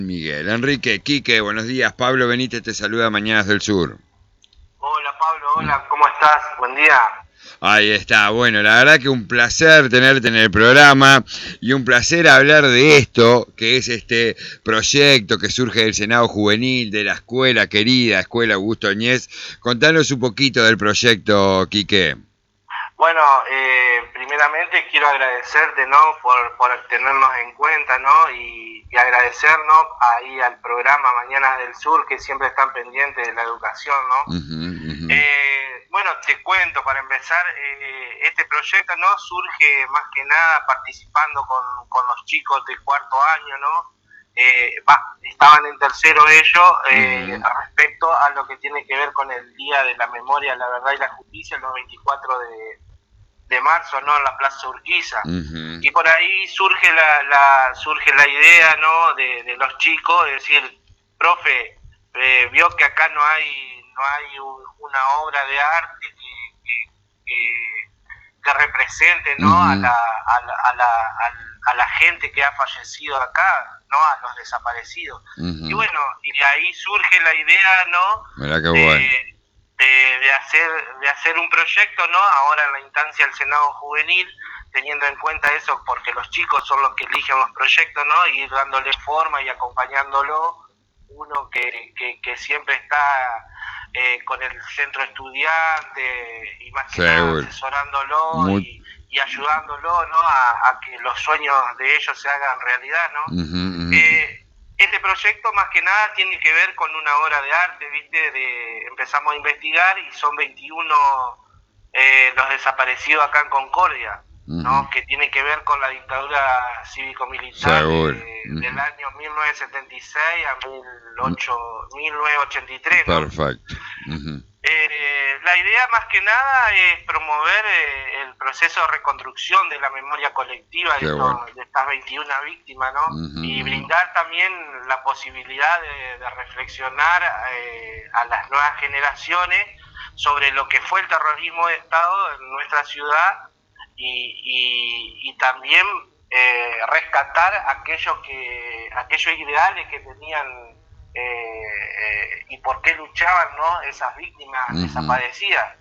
Miguel, Enrique, Quique, buenos días. Pablo Benítez te saluda, Mañanas del Sur. Hola Pablo, hola, ¿cómo estás? Buen día. Ahí está, bueno, la verdad que un placer tenerte en el programa y un placer hablar de esto, que es este proyecto que surge del Senado Juvenil, de la escuela querida, Escuela Augusto Añez. Contanos un poquito del proyecto, Quique. Bueno, primeramente quiero agradecerte, ¿no? por tenernos en cuenta, ¿no? Y agradecernos ahí al programa Mañanas del Sur, que siempre están pendientes de la educación, ¿no? Bueno, te cuento, para empezar, este proyecto, ¿no? Surge más que nada participando con los chicos de cuarto año, ¿no? Estaban en tercero ellos, respecto a lo que tiene que ver con el Día de la Memoria, la Verdad y la Justicia, el 24 de marzo, ¿no? En la Plaza Urquiza. Y por ahí surge surge la idea, ¿no? De los chicos, de decir, profe, vio que acá no hay una obra de arte que represente, ¿no? A la gente que ha fallecido acá, ¿no? A los desaparecidos. Y bueno, y de ahí surge la idea, ¿no? Mirá qué bueno. De hacer un proyecto, ¿no? Ahora en la instancia del Senado Juvenil, teniendo en cuenta eso, porque los chicos son los que eligen los proyectos, ¿no? Y ir dándole forma y acompañándolo, uno que siempre está con el centro estudiante y más que nada asesorándolo y ayudándolo, ¿no? A que los sueños de ellos se hagan realidad, ¿no? Este proyecto más que nada tiene que ver con una obra de arte, ¿viste? Empezamos a investigar y son 21 los desaparecidos acá en Concordia, ¿no? Que tiene que ver con la dictadura cívico-militar del año 1976 a 1983, ¿no? Perfecto. La idea más que nada es promover el proceso de reconstrucción de la memoria colectiva de estas 21 víctimas, ¿no? Y brindar también la posibilidad de reflexionar a las nuevas generaciones sobre lo que fue el terrorismo de Estado en nuestra ciudad y también rescatar aquellos ideales que tenían y por qué luchaban, ¿no? Esas víctimas desaparecidas.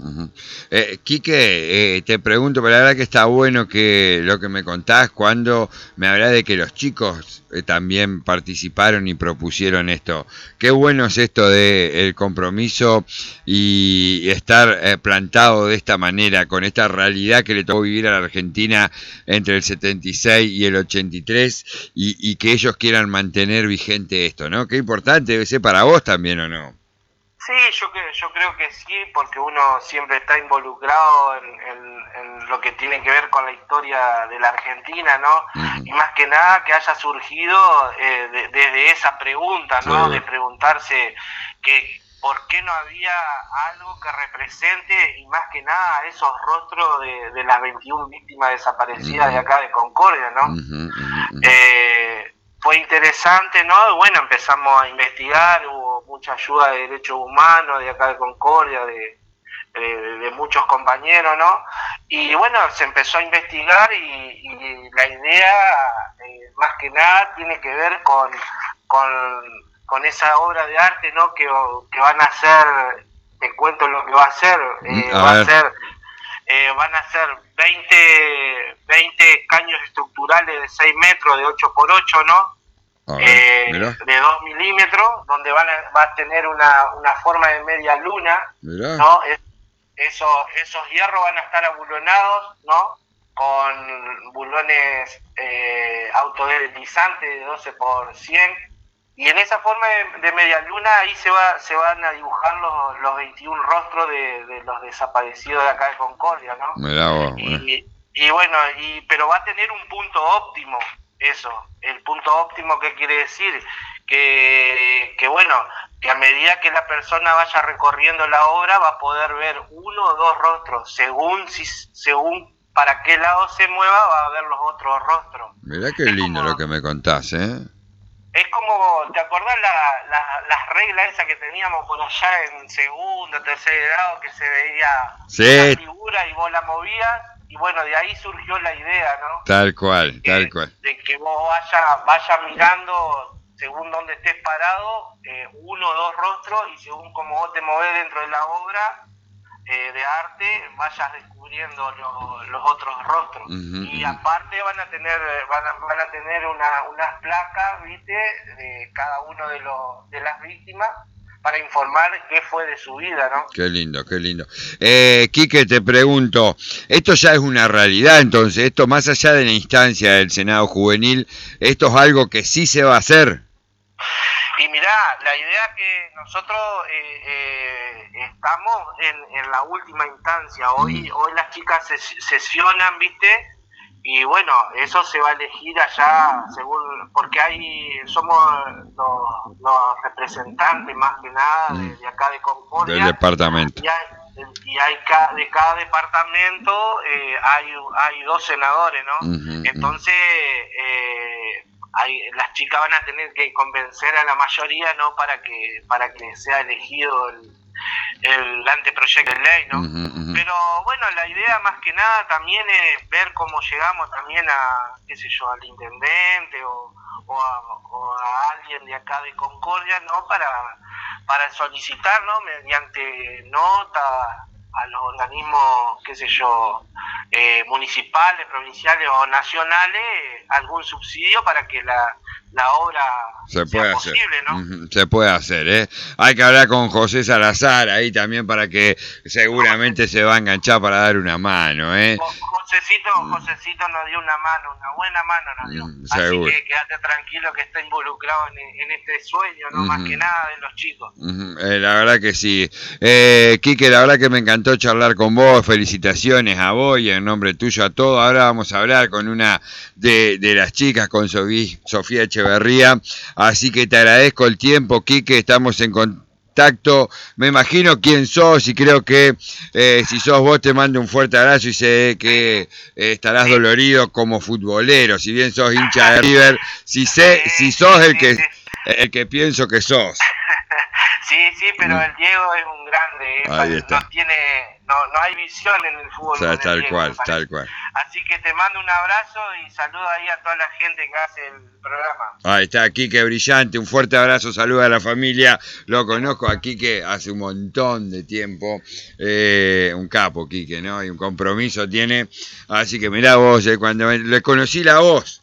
Quique, te pregunto, pero la verdad que está bueno que lo que me contás cuando me hablas de que los chicos también participaron y propusieron esto. Qué bueno es esto de el compromiso y estar plantado de esta manera, con esta realidad que le tocó vivir a la Argentina entre el 76 y el 83 y que ellos quieran mantener vigente esto, ¿no? Qué importante debe ser para vos también, ¿o no? Sí, yo creo que sí, porque uno siempre está involucrado en lo que tiene que ver con la historia de la Argentina, ¿no? Y más que nada que haya surgido desde esa pregunta, ¿no? De preguntarse que por qué no había algo que represente, y más que nada esos rostros de las 21 víctimas desaparecidas de acá de Concordia, ¿no? Fue interesante, ¿no? Bueno, empezamos a investigar, hubo mucha ayuda de derechos humanos de acá de Concordia, de muchos compañeros, ¿no? Y bueno, se empezó a investigar y la idea, más que nada, tiene que ver con esa obra de arte, ¿no? Que van a hacer, te cuento lo que va a hacer, van a ser 20 caños estructurales de 6 metros, de 8 por 8, ¿no? De 2 milímetros, donde va a tener una forma de media luna, ¿no? Esos hierros van a estar abulonados, ¿no? Con bulones autodeslizantes de 12 por 100. Y en esa forma de media luna ahí se van a dibujar los 21 rostros de los desaparecidos de acá de Concordia, ¿no? Y bueno, pero va a tener un punto óptimo, eso. El punto óptimo, ¿qué quiere decir? Que bueno, que a medida que la persona vaya recorriendo la obra va a poder ver uno o dos rostros, según para qué lado se mueva va a ver los otros rostros. Mirá qué lindo lo que me contás, ¿eh? Es como, ¿te acordás las reglas esas que teníamos por allá en segundo, tercer grado, que se veía una figura y vos la movías? Y bueno, de ahí surgió la idea, ¿no? Tal cual. De que vos vayas mirando según donde estés parado, uno o dos rostros, y según cómo vos te movés dentro de la obra de arte, vayas descubriendo los otros rostros. Y aparte van a tener unas placas, ¿viste?, de cada uno de las víctimas, para informar qué fue de su vida, ¿no? Qué lindo, qué lindo. Quique, te pregunto, esto ya es una realidad, entonces, esto más allá de la instancia del Senado Juvenil, ¿esto es algo que sí se va a hacer? Y mirá, la idea que nosotros estamos en la última instancia. Hoy las chicas sesionan, ¿viste? Y bueno, eso se va a elegir allá según, porque somos los representantes más que nada de acá de Concordia. Del departamento. Y hay de cada departamento hay 2 senadores, ¿no? Entonces las chicas van a tener que convencer a la mayoría, ¿no?, para que sea elegido el anteproyecto de ley, ¿no? Pero bueno, la idea más que nada también es ver cómo llegamos también al intendente o a alguien de acá de Concordia, ¿no?, para solicitar, ¿no?, mediante nota a los organismos, municipales, provinciales o nacionales, algún subsidio para que la obra sea posible, ¿no? Se puede hacer, ¿eh? Hay que hablar con José Salazar ahí también, para que seguramente se va a enganchar para dar una mano, ¿eh? Josecito nos dio una buena mano nos dio. Así que quédate tranquilo que está involucrado en este sueño, ¿no? Más que nada de los chicos. La verdad que sí. Quique, la verdad que me encantó charlar con vos. Felicitaciones a vos y en nombre tuyo a todos. Ahora vamos a hablar con una de las chicas, con Sofía Echeverría. Así que te agradezco el tiempo, Quique. Estamos en contacto. Me imagino quién sos y creo que si sos vos te mando un fuerte abrazo y sé que estarás dolorido como futbolero. Si bien sos hincha de River, si sos el que pienso que sos. Sí, pero el Diego es un grande. Ahí está. No hay visión en el fútbol. O sea, tal Diego, cual. Así que te mando un abrazo y saludo ahí a toda la gente que hace el programa. Ahí está, Quique Brillante, un fuerte abrazo, saluda a la familia. Lo conozco a Quique hace un montón de tiempo. Un capo, Quique, ¿no? Y un compromiso tiene. Así que mirá vos, cuando le conocí la voz.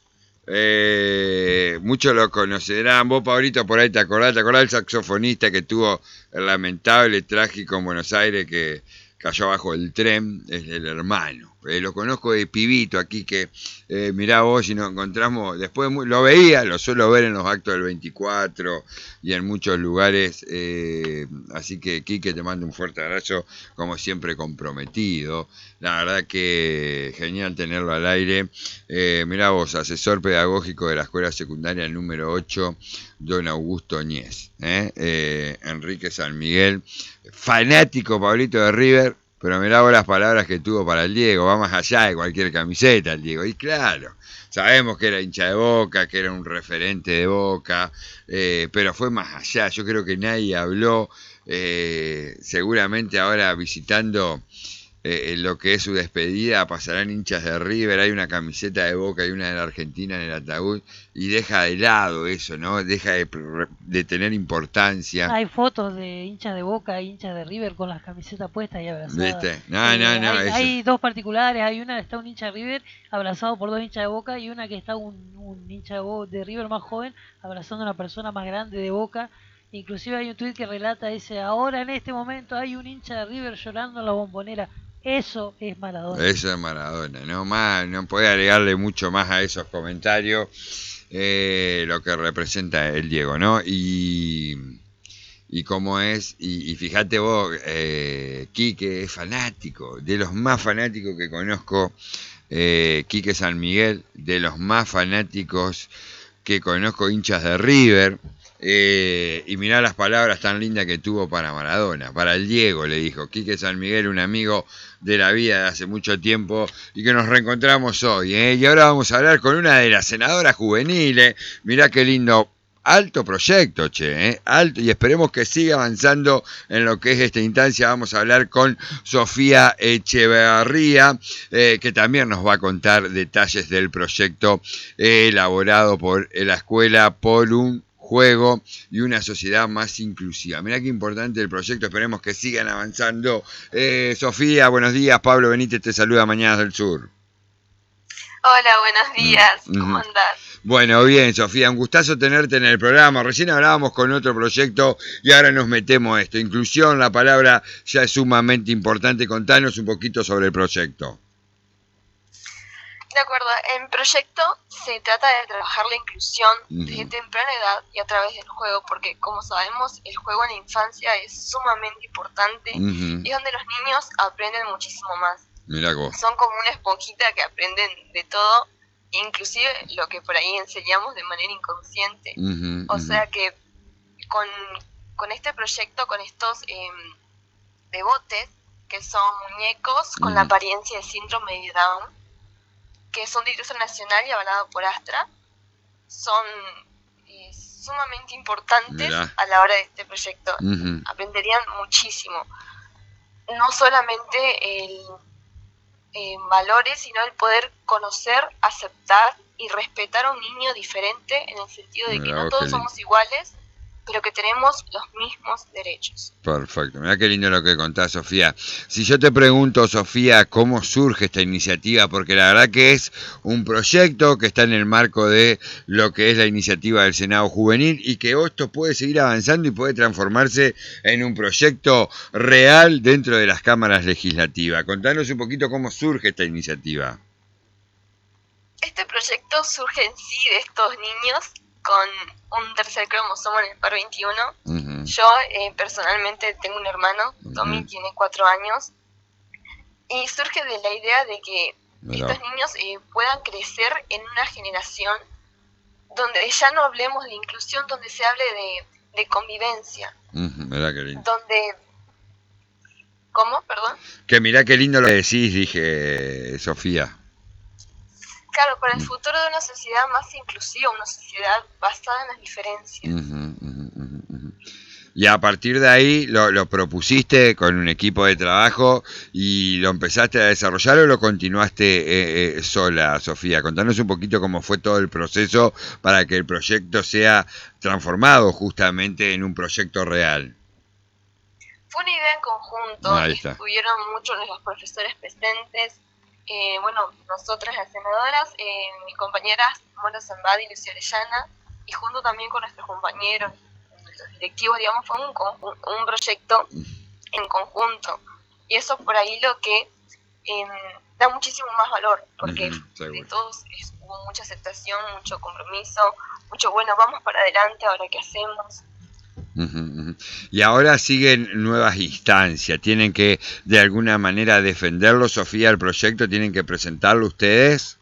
Muchos lo conocerán. Vos, Pablito, por ahí te acordás el saxofonista que tuvo el lamentable trágico en Buenos Aires, que cayó abajo del tren, es el hermano. Lo conozco de pibito aquí, que mirá vos, si nos encontramos, después lo veía, lo suelo ver en los actos del 24 y en muchos lugares, así que Quique, te mando un fuerte abrazo, como siempre comprometido. La verdad que genial tenerlo al aire. Mirá vos, asesor pedagógico de la escuela secundaria número 8, don Augusto Ñez, Enrique San Miguel, fanático, Pablito, de River. Pero mirá vos las palabras que tuvo para el Diego, va más allá de cualquier camiseta el Diego. Y claro, sabemos que era hincha de Boca, que era un referente de Boca, pero fue más allá. Yo creo que nadie habló, seguramente ahora visitando lo que es su despedida, pasarán hinchas de River, hay una camiseta de Boca y una de la Argentina en el ataúd, y deja de lado eso, ¿no? Deja de tener importancia. Hay fotos de hinchas de Boca y hinchas de River con las camisetas puestas y abrazadas. ¿Viste? No. Hay dos particulares, hay una que está un hincha de River abrazado por 2 hinchas de Boca, y una que está un hincha de River más joven abrazando a una persona más grande de Boca. Inclusive hay un tuit que relata, dice: ahora en este momento hay un hincha de River llorando en la Bombonera. Eso es Maradona. Eso es Maradona, no puede agregarle mucho más a esos comentarios, lo que representa el Diego, ¿no? Y cómo es, y fíjate vos, Quique es fanático, de los más fanáticos que conozco, Quique San Miguel, de los más fanáticos que conozco, hinchas de River. Y mirá las palabras tan lindas que tuvo para Maradona, para el Diego, le dijo. Quique San Miguel, un amigo de la vida de hace mucho tiempo y que nos reencontramos hoy, Y ahora vamos a hablar con una de las senadoras juveniles. Mirá qué lindo, alto proyecto, alto, y esperemos que siga avanzando en lo que es esta instancia. Vamos a hablar con Sofía Echeverría, que también nos va a contar detalles del proyecto elaborado por la escuela por un juego y una sociedad más inclusiva. Mirá qué importante el proyecto, esperemos que sigan avanzando. Sofía, buenos días, Pablo Benítez te saluda, Mañanas del Sur. Hola, buenos días, ¿cómo andás? Bueno, bien, Sofía, un gustazo tenerte en el programa. Recién hablábamos con otro proyecto y ahora nos metemos a esto. Inclusión, la palabra ya es sumamente importante. Contanos un poquito sobre el proyecto. De acuerdo, en proyecto se trata de trabajar la inclusión desde temprana edad y a través del juego, porque como sabemos, el juego en la infancia es sumamente importante y es donde los niños aprenden muchísimo más. Mirá vos. Son como una esponjita que aprenden de todo, inclusive lo que por ahí enseñamos de manera inconsciente. O sea que con este proyecto, con estos bebotes, que son muñecos con la apariencia de síndrome de Down, que son de industria nacional y avalado por Astra, son sumamente importantes a la hora de este proyecto. Aprenderían muchísimo. No solamente el valores, sino el poder conocer, aceptar y respetar a un niño diferente, en el sentido de que no todos somos iguales, pero que tenemos los mismos derechos. Perfecto, mirá qué lindo lo que contás, Sofía. Si yo te pregunto, Sofía, ¿cómo surge esta iniciativa? Porque la verdad que es un proyecto que está en el marco de lo que es la iniciativa del Senado Juvenil y que esto puede seguir avanzando y puede transformarse en un proyecto real dentro de las cámaras legislativas. Contanos un poquito cómo surge esta iniciativa. Este proyecto surge en sí de estos niños con un tercer cromosoma en el par 21. Yo personalmente tengo un hermano, Tommy tiene 4 años, y surge de la idea de que estos niños puedan crecer en una generación donde ya no hablemos de inclusión, donde se hable de convivencia. Mirá qué lindo. Donde... ¿Cómo? Perdón. Que mirá qué lindo lo que decís, dije, Sofía. Claro, para el futuro de una sociedad más inclusiva, una sociedad basada en las diferencias. Y a partir de ahí lo propusiste con un equipo de trabajo y lo empezaste a desarrollar o lo continuaste sola, Sofía. Contanos un poquito cómo fue todo el proceso para que el proyecto sea transformado justamente en un proyecto real. Fue una idea en conjunto, estuvieron muchos de los profesores presentes. Nosotras las senadoras, mis compañeras Mona Zambada y Lucía Orellana, y junto también con nuestros compañeros, nuestros directivos, digamos, fue un proyecto en conjunto. Y eso por ahí lo que da muchísimo más valor, porque de todos hubo mucha aceptación, mucho compromiso, mucho vamos para adelante, ahora qué hacemos. Y ahora siguen nuevas instancias, tienen que de alguna manera defenderlo, Sofía, el proyecto, tienen que presentarlo ustedes.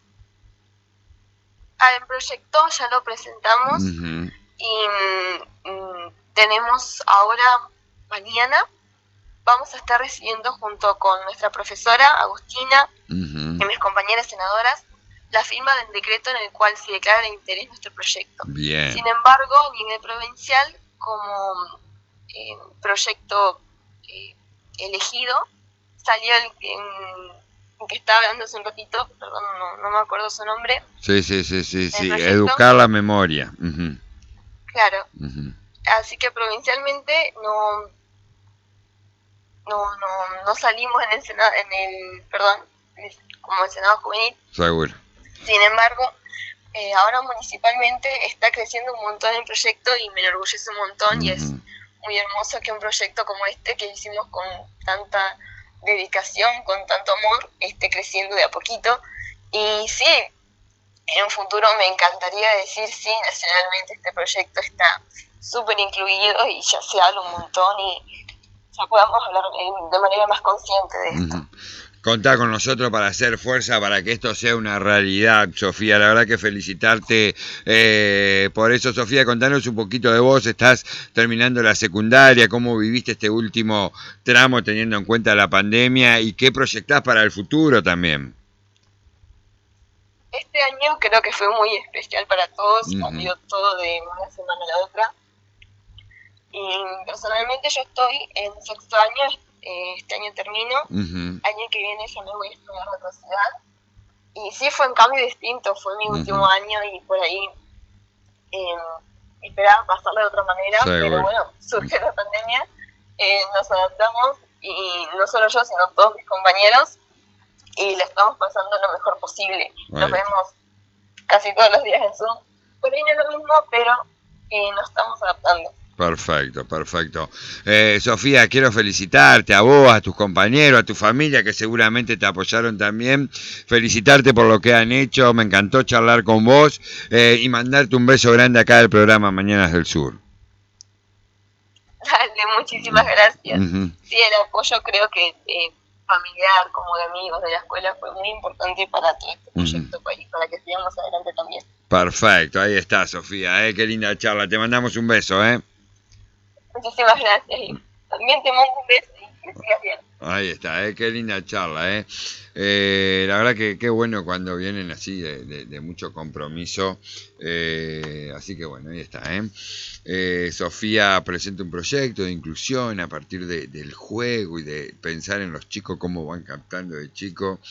El proyecto ya lo presentamos y tenemos ahora, mañana, vamos a estar recibiendo junto con nuestra profesora Agustina y mis compañeras senadoras la firma del decreto en el cual se declara de interés nuestro proyecto. Bien. Sin embargo, a nivel provincial, como proyecto elegido, salió el que estaba hablando hace un ratito, perdón, no me acuerdo su nombre. Sí, educar la memoria. Claro. Así que provincialmente no salimos en el Senado, como el Senado Juvenil. Seguro. Sin embargo, ahora municipalmente está creciendo un montón el proyecto y me enorgullece un montón y es muy hermoso que un proyecto como este que hicimos con tanta dedicación, con tanto amor, esté creciendo de a poquito. Y sí, en un futuro me encantaría decir sí, nacionalmente este proyecto está súper incluido y ya se habla un montón y ya podamos hablar de manera más consciente de esto. Contá con nosotros para hacer fuerza para que esto sea una realidad, Sofía. La verdad que felicitarte por eso, Sofía. Contanos un poquito de vos. Estás terminando la secundaria. ¿Cómo viviste este último tramo teniendo en cuenta la pandemia? ¿Y qué proyectás para el futuro también? Este año creo que fue muy especial para todos. Cambió todo de una semana a la otra. Y personalmente yo estoy en 6º año. Este año termino, año que viene ya me voy a estudiar a otra ciudad y sí fue un cambio distinto, fue mi último año y por ahí esperaba pasarla de otra manera, Seguro. pero bueno, surge la pandemia, nos adaptamos, y no solo yo, sino todos mis compañeros, y la estamos pasando lo mejor posible. Nos vemos casi todos los días en Zoom. Por ahí no es lo mismo, pero nos estamos adaptando. Perfecto, perfecto. Sofía, quiero felicitarte a vos, a tus compañeros, a tu familia que seguramente te apoyaron también. Felicitarte por lo que han hecho, me encantó charlar con vos y mandarte un beso grande acá del programa Mañanas del Sur. Dale, muchísimas gracias. Sí, el apoyo creo que familiar, como de amigos de la escuela, fue muy importante para todo este proyecto y para que sigamos adelante también. Perfecto, ahí está, Sofía, qué linda charla. Te mandamos un beso, Muchísimas gracias. Y también te mando un beso y que sigas bien. Ahí está, qué linda charla, la verdad que qué bueno cuando vienen así de mucho compromiso, así que bueno, ahí está, Sofía presenta un proyecto de inclusión a partir del juego y de pensar en los chicos, cómo van captando de chicos.